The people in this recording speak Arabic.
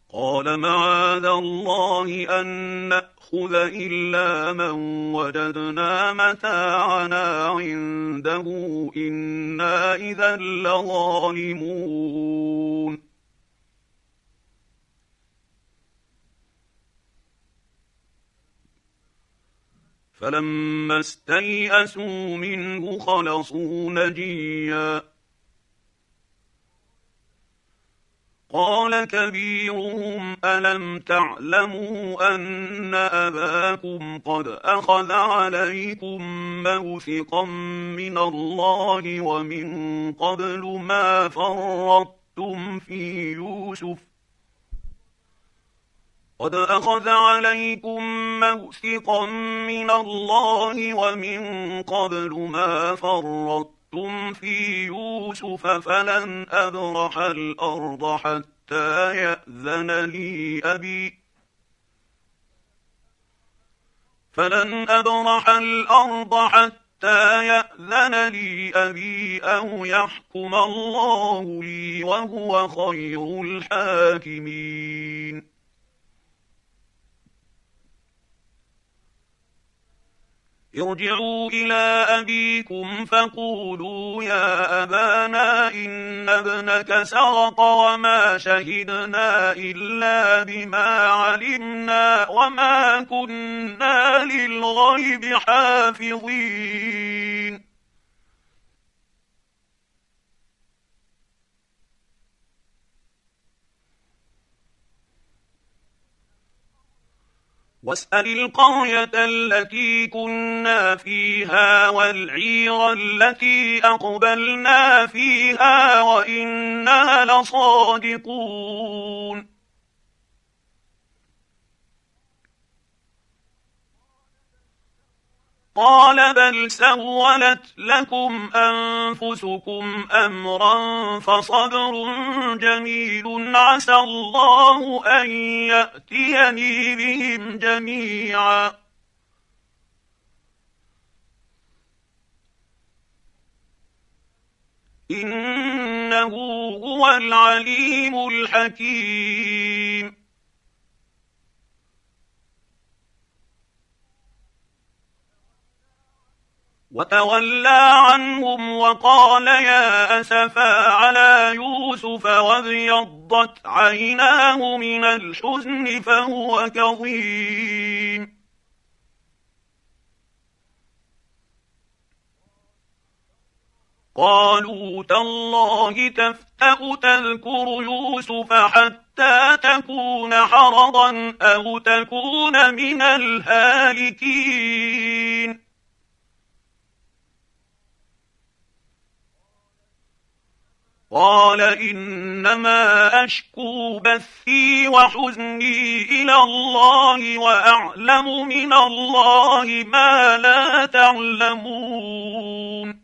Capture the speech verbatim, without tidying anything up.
قال معاذ الله أن نأخذ إلا من وجدنا متاعنا عنده إنا إذا لظالمون. فلما استيئسوا منه خلصوا نجيا قال كبيرهم ألم تعلموا أن أباكم قد أخذ عليكم موثقا من الله ومن قبل ما فرطتم في يوسف قد أخذ عليكم موثقا من الله ومن قبل ما فرطتم في يوسف فلن أبرح الأرض حتى يأذن لي أبي فلن أبرح الأرض حتى يأذن لي أبي أو يحكم الله لي وهو خير الحاكمين. ارجعوا إلى أبيكم فقولوا يا أبانا إن ابنك سرق وما شهدنا إلا بما علمنا وما كنا للغيب حافظين. واسأل القرية التي كنا فيها والعير التي أقبلنا فيها وإنا لصادقون. قال بل سولت لكم أنفسكم أمرا فصبر جميل عسى الله أن يأتيني بهم جميعا إنه هو العليم الحكيم. وتولى عنهم وقال يا أسفا على يوسف وابيضت عيناه من الحزن فهو كظيم. قالوا تالله تفتأ تذكر يوسف حتى تكون حرضا أو تكون من الهالكين. قال إنما أشكو بثي وحزني إلى الله وأعلم من الله ما لا تعلمون.